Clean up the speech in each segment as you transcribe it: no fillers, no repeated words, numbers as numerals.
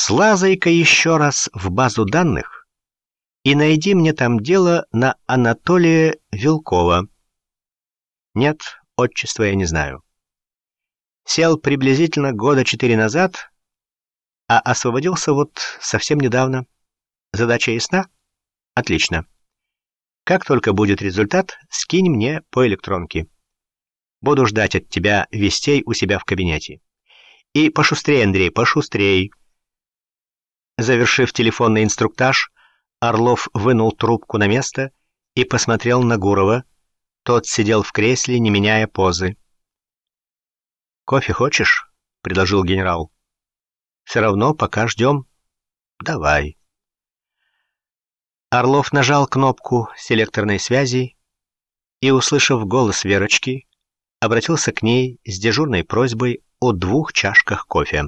Слазай-ка еще раз в базу данных и найди мне там дело на Анатолия Вилкова. Нет, отчества я не знаю. Сел приблизительно года 4 назад, а освободился вот совсем недавно. Задача ясна? Отлично. Как только будет результат, скинь мне по электронке. Буду ждать от тебя вестей у себя в кабинете. И пошустрей, Андрей, пошустрей. Завершив телефонный инструктаж, Орлов вынул трубку на место и посмотрел на Гурова. Тот сидел в кресле, не меняя позы. «Кофе хочешь?» — предложил генерал. «Все равно пока ждем. Давай». Орлов нажал кнопку селекторной связи и, услышав голос Верочки, обратился к ней с дежурной просьбой о 2 чашках кофе.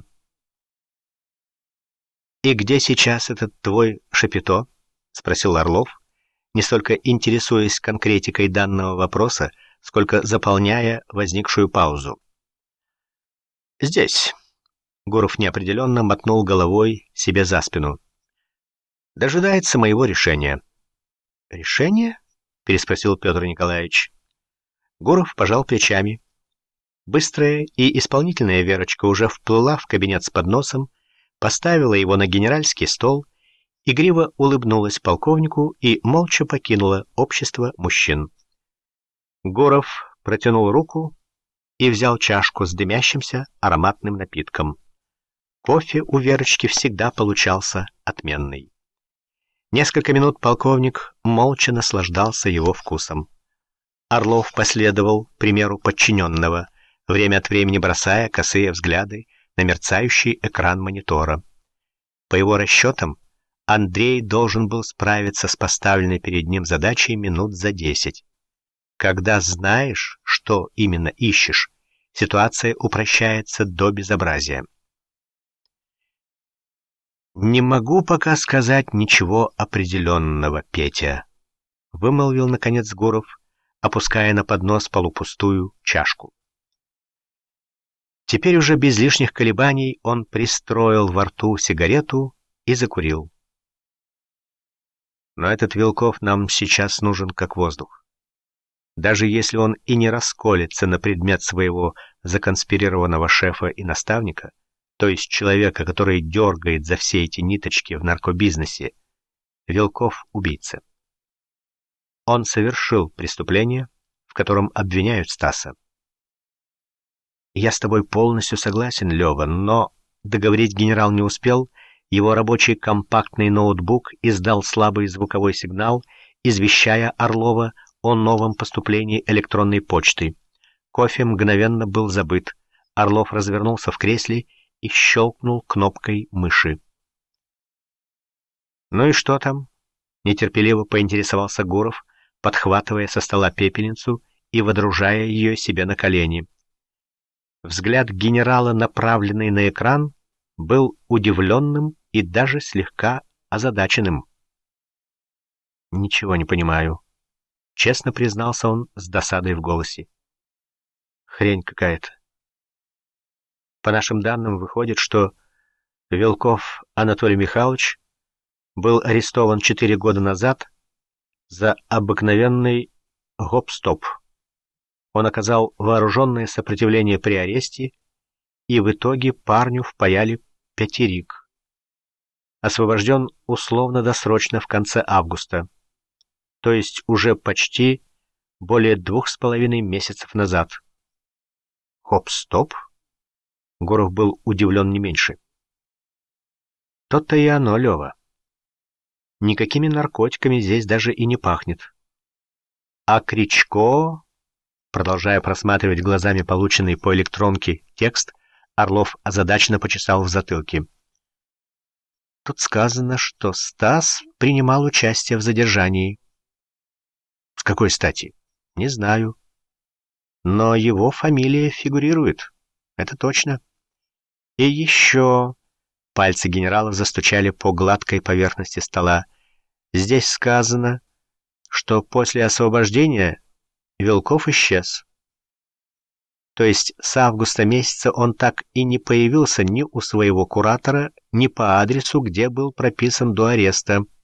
«И где сейчас этот твой Шапито?» — спросил Орлов, не столько интересуясь конкретикой данного вопроса, сколько заполняя возникшую паузу. «Здесь», — Гуров неопределенно мотнул головой себе за спину. «Дожидается моего решения». «Решение?» — переспросил Петр Николаевич. Гуров пожал плечами. Быстрая и исполнительная Верочка уже вплыла в кабинет с подносом, поставила его на генеральский стол, игриво улыбнулась полковнику и молча покинула общество мужчин. Гуров протянул руку и взял чашку с дымящимся ароматным напитком. Кофе у Верочки всегда получался отменный. Несколько минут полковник молча наслаждался его вкусом. Орлов последовал примеру подчиненного, время от времени бросая косые взгляды на мерцающий экран монитора. По его расчетам, Андрей должен был справиться с поставленной перед ним задачей минут за 10. Когда знаешь, что именно ищешь, ситуация упрощается до безобразия. «Не могу пока сказать ничего определенного, Петя», — вымолвил, наконец, Гуров, опуская на поднос полупустую чашку. Теперь уже без лишних колебаний он пристроил во рту сигарету и закурил. «Но этот Вилков нам сейчас нужен как воздух. Даже если он и не расколется на предмет своего законспирированного шефа и наставника, то есть человека, который дергает за все эти ниточки в наркобизнесе, Вилков — убийца. Он совершил преступление, в котором обвиняют Стаса. Я с тобой полностью согласен, Лева, но договорить генерал не успел. Его рабочий компактный ноутбук издал слабый звуковой сигнал, извещая Орлова о новом поступлении электронной почты. Кофе мгновенно был забыт. Орлов развернулся в кресле и щелкнул кнопкой мыши. «Ну и что там?» — нетерпеливо поинтересовался Гуров, подхватывая со стола пепельницу и водружая ее себе на колени. Взгляд генерала, направленный на экран, был удивленным и даже слегка озадаченным. «Ничего не понимаю», — честно признался он с досадой в голосе. «Хрень какая-то. По нашим данным выходит, что Вилков Анатолий Михайлович был арестован 4 года назад за обыкновенный гоп-стоп. Он оказал вооруженное сопротивление при аресте, и в итоге парню впаяли 5-рик. Освобожден условно-досрочно в конце августа, то есть уже почти более 2,5 месяцев назад. Гоп-стоп? Гуров был удивлен не меньше. То-то и оно, Лева. Никакими наркотиками здесь даже и не пахнет. А Кричко... Продолжая просматривать глазами полученный по электронке текст, Орлов озадаченно почесал в затылке. Тут сказано, что Стас принимал участие в задержании. С какой стати? Не знаю. Но его фамилия фигурирует. Это точно. И еще... Пальцы генерала застучали по гладкой поверхности стола. Здесь сказано, что после освобождения Вилков исчез. То есть с августа месяца он так и не появился ни у своего куратора, ни по адресу, где был прописан до ареста.